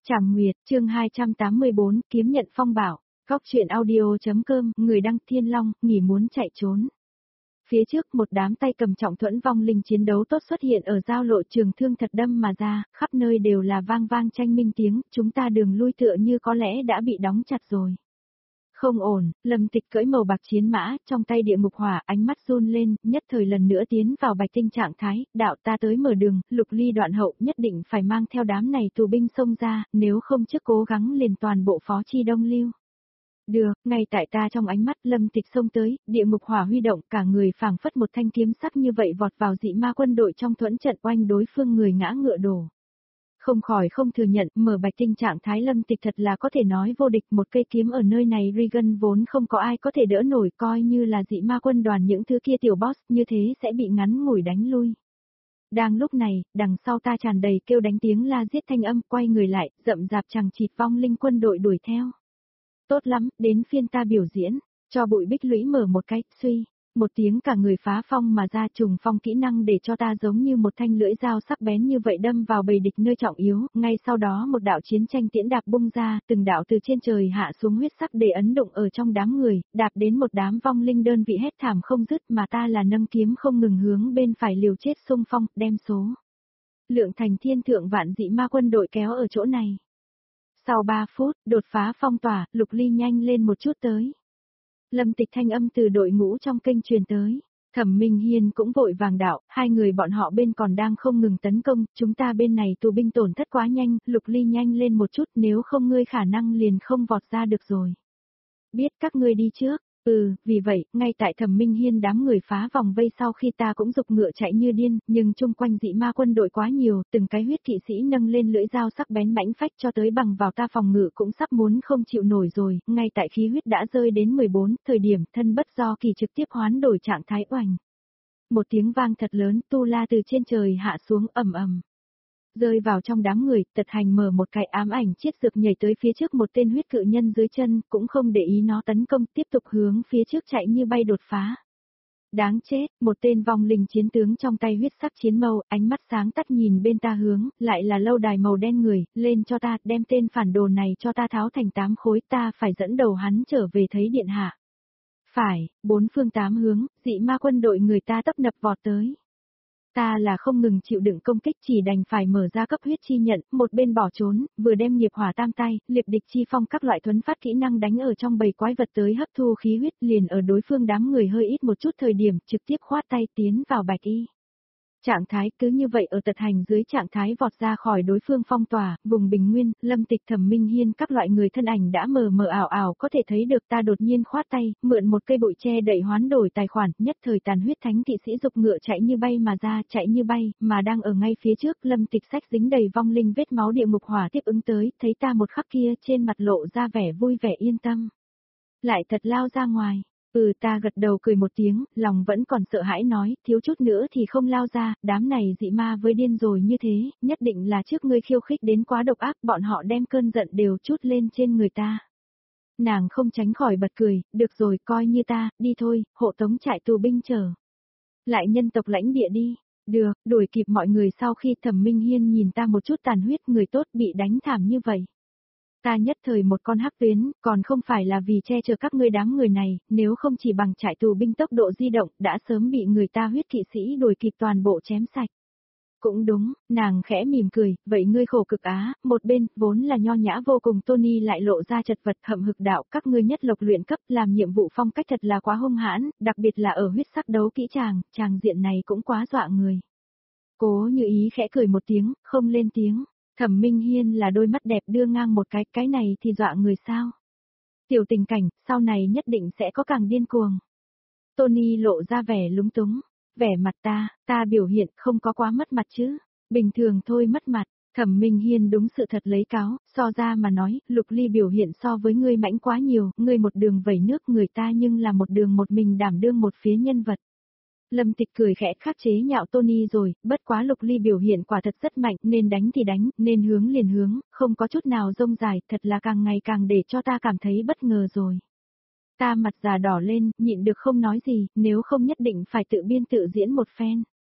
Trảm Nguyệt, chương 284, kiếm nhận phong bảo, góc truyện audio.com, người đăng Thiên Long, nghỉ muốn chạy trốn. Phía trước một đám tay cầm trọng thuẫn vong linh chiến đấu tốt xuất hiện ở giao lộ trường thương thật đâm mà ra, khắp nơi đều là vang vang tranh minh tiếng, chúng ta đường lui tựa như có lẽ đã bị đóng chặt rồi. Không ổn, Lâm Tịch cưỡi màu bạc chiến mã, trong tay địa ngục hỏa, ánh mắt run lên, nhất thời lần nữa tiến vào bạch tinh trạng thái, đạo ta tới mở đường, Lục Ly đoạn hậu nhất định phải mang theo đám này tù binh xông ra, nếu không trước cố gắng liền toàn bộ phó chi đông lưu. Được, ngay tại ta trong ánh mắt Lâm Tịch xông tới, địa ngục hỏa huy động, cả người phảng phất một thanh kiếm sắc như vậy vọt vào dị ma quân đội trong thuẫn trận oanh đối phương người ngã ngựa đổ. Không khỏi không thừa nhận, mở bạch tinh trạng thái Lâm Tịch thật là có thể nói vô địch, một cây kiếm ở nơi này Regan vốn không có ai có thể đỡ nổi, coi như là dị ma quân đoàn những thứ kia tiểu boss như thế sẽ bị ngắn ngủi đánh lui. Đang lúc này, đằng sau ta tràn đầy kêu đánh tiếng la giết thanh âm, quay người lại, rậm rạp chằng chịt vong linh quân đội đuổi theo. Tốt lắm, đến phiên ta biểu diễn, cho bụi bích lũy mở một cái, suy. Một tiếng cả người phá phong mà ra trùng phong kỹ năng để cho ta giống như một thanh lưỡi dao sắc bén như vậy đâm vào bầy địch nơi trọng yếu, ngay sau đó một đạo chiến tranh tiễn đạp bung ra, từng đạo từ trên trời hạ xuống huyết sắc để ấn đụng ở trong đám người, đạp đến một đám vong linh đơn vị hét thảm không dứt mà ta là nâng kiếm không ngừng hướng bên phải liều chết xung phong, đem số. Lượng thành thiên thượng vạn dị ma quân đội kéo ở chỗ này. Sau 3 phút, đột phá phong tỏa, Lục Ly nhanh lên một chút tới. Lâm Tịch thanh âm từ đội ngũ trong kênh truyền tới. Thẩm Minh Hiên cũng vội vàng đạo, hai người bọn họ bên còn đang không ngừng tấn công, chúng ta bên này tù binh tổn thất quá nhanh, Lục Ly nhanh lên một chút, nếu không ngươi khả năng liền không vọt ra được rồi. Biết các ngươi đi trước. Vì vậy, ngay tại Thẩm Minh Hiên đám người phá vòng vây sau khi ta cũng dục ngựa chạy như điên, nhưng chung quanh dị ma quân đội quá nhiều, từng cái huyết kỵ sĩ nâng lên lưỡi dao sắc bén mãnh phách cho tới bằng vào ta phòng ngự cũng sắp muốn không chịu nổi rồi, ngay tại khí huyết đã rơi đến 14, thời điểm thân bất do kỳ trực tiếp hoán đổi trạng thái oành. Một tiếng vang thật lớn, tu la từ trên trời hạ xuống ầm ầm. Rơi vào trong đám người, Tật Hành mở một cái ám ảnh chiết dược nhảy tới phía trước một tên huyết cự nhân dưới chân, cũng không để ý nó tấn công, tiếp tục hướng phía trước chạy như bay đột phá. Đáng chết, một tên vong linh chiến tướng trong tay huyết sắc chiến mâu, ánh mắt sáng tắt nhìn bên ta hướng, lại là lâu đài màu đen người, lên cho ta, đem tên phản đồ này cho ta tháo thành 8 khối, ta phải dẫn đầu hắn trở về thấy điện hạ. Phải, 4 phương 8 hướng, dị ma quân đội người ta tấp nập vọt tới. Ta là không ngừng chịu đựng công kích chỉ đành phải mở ra cấp huyết chi nhận, một bên bỏ trốn, vừa đem nghiệp hỏa tam tay, liệp địch chi phong các loại thuấn phát kỹ năng đánh ở trong bầy quái vật tới hấp thu khí huyết liền ở đối phương đám người hơi ít một chút thời điểm trực tiếp khoát tay tiến vào bạch y. Trạng thái cứ như vậy ở Tật Hành dưới trạng thái vọt ra khỏi đối phương phong tỏa, vùng bình nguyên, Lâm Tịch Thẩm Minh Hiên các loại người thân ảnh đã mờ mờ ảo ảo có thể thấy được ta đột nhiên khoát tay, mượn một cây bụi che đậy hoán đổi tài khoản, nhất thời tàn huyết thánh kỵ sĩ dục ngựa chạy như bay mà ra, chạy như bay, mà đang ở ngay phía trước, Lâm Tịch sách dính đầy vong linh vết máu địa ngục hỏa tiếp ứng tới, thấy ta một khắc kia trên mặt lộ ra vẻ vui vẻ yên tâm. Lại thật lao ra ngoài. Ta gật đầu cười một tiếng, lòng vẫn còn sợ hãi nói, thiếu chút nữa thì không lao ra, đám này dị ma với điên rồi như thế, nhất định là trước ngươi khiêu khích đến quá độc ác, bọn họ đem cơn giận đều chút lên trên người ta. Nàng không tránh khỏi bật cười, được rồi coi như ta, đi thôi, hộ tống trại tù binh chờ. Lại nhân tộc lãnh địa đi, được, đuổi kịp mọi người sau khi Thẩm Minh Hiên nhìn ta một chút tàn huyết người tốt bị đánh thảm như vậy. Ta nhất thời một con hắc tuyến, còn không phải là vì che chở các ngươi đám người này, nếu không chỉ bằng trại tù binh tốc độ di động, đã sớm bị người ta huyết kỵ sĩ đuổi kịp toàn bộ chém sạch. Cũng đúng, nàng khẽ mỉm cười, vậy ngươi khổ cực á, một bên, vốn là nho nhã vô cùng Tony lại lộ ra chật vật hậm hực đạo, các ngươi nhất lộc luyện cấp làm nhiệm vụ phong cách thật là quá hung hãn, đặc biệt là ở huyết sắc đấu kỹ tràng diện này cũng quá dọa người. Cố Như Ý khẽ cười một tiếng, không lên tiếng. Thẩm Minh Hiên là đôi mắt đẹp đưa ngang một cái này thì dọa người sao. Tiểu tình cảnh, sau này nhất định sẽ có càng điên cuồng. Tony lộ ra vẻ lúng túng, vẻ mặt ta biểu hiện không có quá mất mặt chứ, bình thường thôi mất mặt. Thẩm Minh Hiên đúng sự thật lấy cáo, so ra mà nói, Lục Ly biểu hiện so với ngươi mãnh quá nhiều, ngươi một đường vẩy nước người ta nhưng là một đường một mình đảm đương một phía nhân vật. Lâm Tịch cười khẽ khắc chế nhạo Tony rồi, bất quá Lục Ly biểu hiện quả thật rất mạnh, nên đánh thì đánh, nên hướng liền hướng, không có chút nào rông dài, thật là càng ngày càng để cho ta cảm thấy bất ngờ rồi. Ta mặt già đỏ lên, nhịn được không nói gì, nếu không nhất định phải tự biên tự diễn một phen.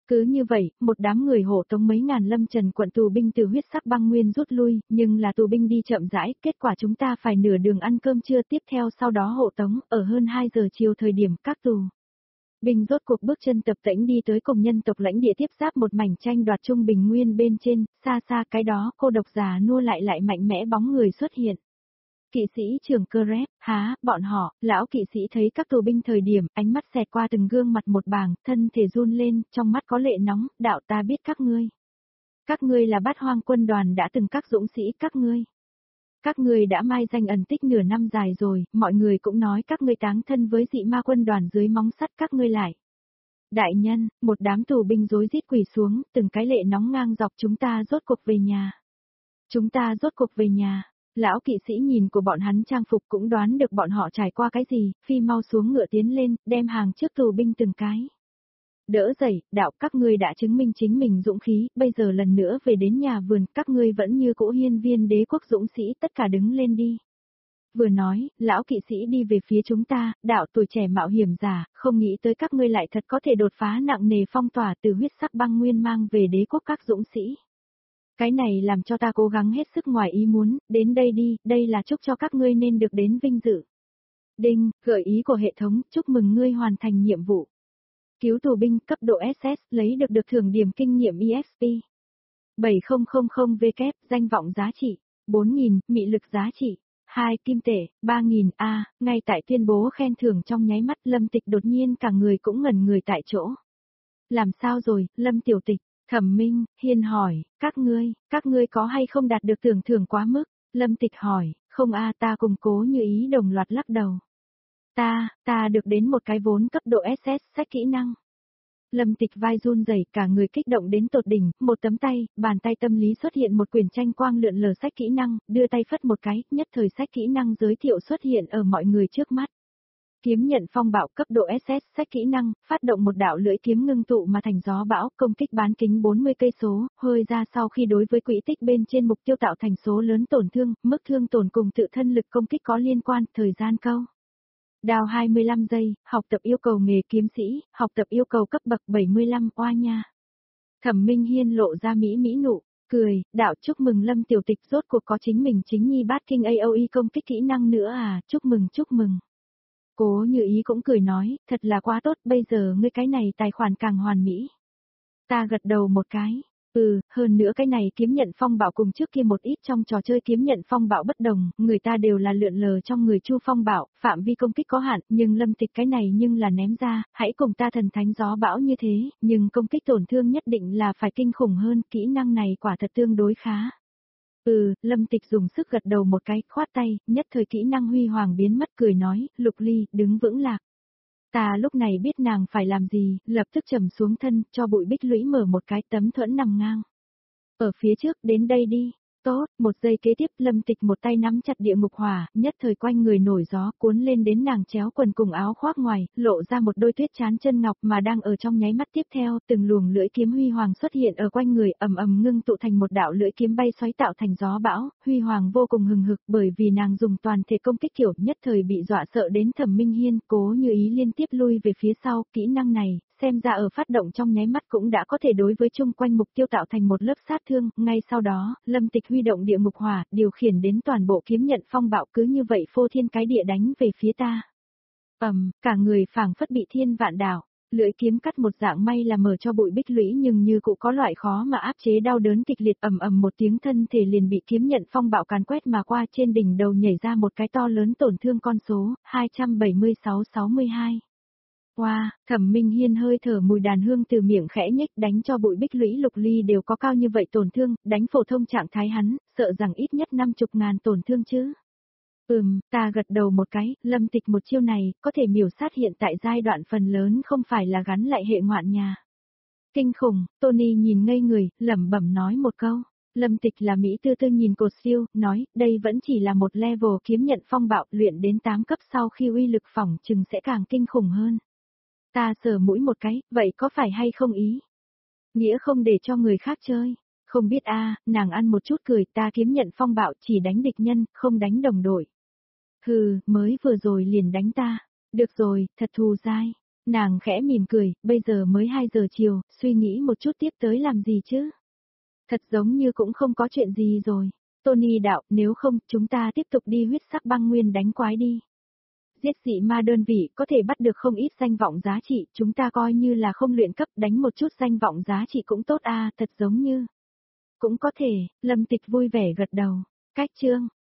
Cứ như vậy, một đám người hộ tống mấy ngàn lâm trần quận tù binh từ huyết sắc băng nguyên rút lui, nhưng là tù binh đi chậm rãi, kết quả chúng ta phải nửa đường ăn cơm trưa tiếp theo sau đó hộ tống, ở hơn 2 giờ chiều thời điểm các tù binh rốt cuộc bước chân tập tễnh đi tới cùng nhân tộc lãnh địa tiếp giáp một mảnh tranh đoạt trung bình nguyên bên trên, xa xa cái đó cô độc già nua lại mạnh mẽ bóng người xuất hiện. Kỵ sĩ trưởng cơ rép, bọn họ, lão kỵ sĩ thấy các tù binh thời điểm, ánh mắt xẹt qua từng gương mặt một bàng, thân thể run lên, trong mắt có lệ nóng, đạo ta biết các ngươi. Các ngươi là Bát Hoang quân đoàn đã từng các dũng sĩ các ngươi. Các ngươi đã mai danh ẩn tích nửa năm dài rồi, mọi người cũng nói các ngươi táng thân với dị ma quân đoàn dưới móng sắt các ngươi lại. Đại nhân, một đám tù binh rối rít quỳ xuống, từng cái lệ nóng ngang dọc chúng ta rốt cuộc về nhà. Chúng ta rốt cuộc về nhà. Lão kỵ sĩ nhìn của bọn hắn trang phục cũng đoán được bọn họ trải qua cái gì, phi mau xuống ngựa tiến lên, đem hàng trước tù binh từng cái. Đỡ dậy, đạo các ngươi đã chứng minh chính mình dũng khí, bây giờ lần nữa về đến nhà vườn, các ngươi vẫn như cũ hiên viên đế quốc dũng sĩ tất cả đứng lên đi. Vừa nói, lão kỵ sĩ đi về phía chúng ta, đạo tuổi trẻ mạo hiểm giả, không nghĩ tới các ngươi lại thật có thể đột phá nặng nề phong tỏa từ huyết sắc băng nguyên mang về đế quốc các dũng sĩ. Cái này làm cho ta cố gắng hết sức ngoài ý muốn, đến đây đi, đây là chúc cho các ngươi nên được đến vinh dự. Đinh, gợi ý của hệ thống, chúc mừng ngươi hoàn thành nhiệm vụ. Cứu tù binh cấp độ SS, lấy được thưởng điểm kinh nghiệm EXP. 7000W, danh vọng giá trị, 4000, mị lực giá trị, 2 kim tệ, 3000 A, ngay tại tuyên bố khen thưởng trong nháy mắt Lâm Tịch đột nhiên cả người cũng ngẩn người tại chỗ. Làm sao rồi, Lâm tiểu tịch? Thẩm Minh, Hiên hỏi, các ngươi có hay không đạt được tưởng thưởng quá mức? Lâm Tịch hỏi, không ta cùng Cố Như Ý đồng loạt lắc đầu. Ta được đến một cái vốn cấp độ SS sách kỹ năng. Lâm Tịch vai run rẩy cả người kích động đến tột đỉnh, một tấm tay, bàn tay tâm lý xuất hiện một quyển tranh quang lượn lờ sách kỹ năng, đưa tay phất một cái, nhất thời sách kỹ năng giới thiệu xuất hiện ở mọi người trước mắt. Kiếm nhận phong bạo cấp độ SS sách kỹ năng, phát động một đạo lưỡi kiếm ngưng tụ mà thành gió bão, công kích bán kính 40 cây số, hơi ra sau khi đối với quỹ tích bên trên mục tiêu tạo thành số lớn tổn thương, mức thương tổn cùng tự thân lực công kích có liên quan, thời gian câu. Đào 25 giây, học tập yêu cầu nghề kiếm sĩ, học tập yêu cầu cấp bậc 75, oa nha. Thẩm Minh Hiên lộ ra mỹ nụ, cười, đạo chúc mừng Lâm tiểu tịch rốt cuộc có chính mình chính nhi bát kinh AOE công kích kỹ năng nữa chúc mừng. Cố Như Ý cũng cười nói, thật là quá tốt, bây giờ ngươi cái này tài khoản càng hoàn mỹ. Ta gật đầu một cái, hơn nữa cái này kiếm nhận phong bạo cùng trước kia một ít trong trò chơi kiếm nhận phong bạo bất đồng, người ta đều là lượn lờ trong người chu phong bạo, phạm vi công kích có hạn, nhưng Lâm Tịch cái này nhưng là ném ra, hãy cùng ta thần thánh gió bão như thế, nhưng công kích tổn thương nhất định là phải kinh khủng hơn, kỹ năng này quả thật tương đối khá. Lâm Tịch dùng sức gật đầu một cái, khoát tay, nhất thời kỹ năng huy hoàng biến mất cười nói, Lục Ly, đứng vững lạc. Ta lúc này biết nàng phải làm gì, lập tức trầm xuống thân, cho bụi bích lũy mở một cái tấm thuẫn nằm ngang. Ở phía trước, đến đây đi. Tốt, một giây kế tiếp Lâm Tịch một tay nắm chặt địa ngục hỏa, nhất thời quanh người nổi gió cuốn lên đến nàng chéo quần cùng áo khoác ngoài, lộ ra một đôi tuyết trán chân ngọc mà đang ở trong nháy mắt tiếp theo, từng luồng lưỡi kiếm huy hoàng xuất hiện ở quanh người ầm ngưng tụ thành một đạo lưỡi kiếm bay xoáy tạo thành gió bão, huy hoàng vô cùng hừng hực bởi vì nàng dùng toàn thể công kích kiểu nhất thời bị dọa sợ đến Thẩm Minh Hiên Cố Như Ý liên tiếp lui về phía sau, kỹ năng này, xem ra ở phát động trong nháy mắt cũng đã có thể đối với chung quanh mục tiêu tạo thành một lớp sát thương, ngay sau đó, Lâm Tịch huy động địa ngục hỏa, điều khiển đến toàn bộ kiếm nhận phong bạo cứ như vậy phô thiên cái địa đánh về phía ta. Cả người phảng phất bị thiên vạn đảo, lưỡi kiếm cắt một dạng may là mở cho bụi bích lũy nhưng như cũng có loại khó mà áp chế đau đớn kịch liệt một tiếng thân thể liền bị kiếm nhận phong bạo càn quét mà qua trên đỉnh đầu nhảy ra một cái to lớn tổn thương con số, 276-62. Thẩm Minh Hiên hơi thở mùi đàn hương từ miệng khẽ nhếch đánh cho bụi bích lũy Lục Ly đều có cao như vậy tổn thương, đánh phổ thông trạng thái hắn, sợ rằng ít nhất 50.000 tổn thương chứ. Ta gật đầu một cái, Lâm Tịch một chiêu này, có thể miểu sát hiện tại giai đoạn phần lớn không phải là gắn lại hệ ngoạn nhà. Kinh khủng, Tony nhìn ngây người, lẩm bẩm nói một câu. Lâm Tịch là Mỹ tư tư nhìn cột siêu, nói, đây vẫn chỉ là một level kiếm nhận phong bạo luyện đến 8 cấp sau khi uy lực phỏng chừng sẽ càng kinh khủng hơn. Ta sờ mũi một cái, vậy có phải hay không ý? Nghĩa không để cho người khác chơi. Không biết nàng ăn một chút cười ta kiếm nhận phong bạo chỉ đánh địch nhân, không đánh đồng đội. Mới vừa rồi liền đánh ta. Được rồi, thật thù dai. Nàng khẽ mỉm cười, bây giờ mới 2 giờ chiều, suy nghĩ một chút tiếp tới làm gì chứ? Thật giống như cũng không có chuyện gì rồi. Tony đạo, nếu không, chúng ta tiếp tục đi huyết sắc băng nguyên đánh quái đi. Giết dị ma đơn vị có thể bắt được không ít danh vọng giá trị, chúng ta coi như là không luyện cấp đánh một chút danh vọng giá trị cũng tốt thật giống như. Cũng có thể, Lâm Tịch vui vẻ gật đầu. Cách chương.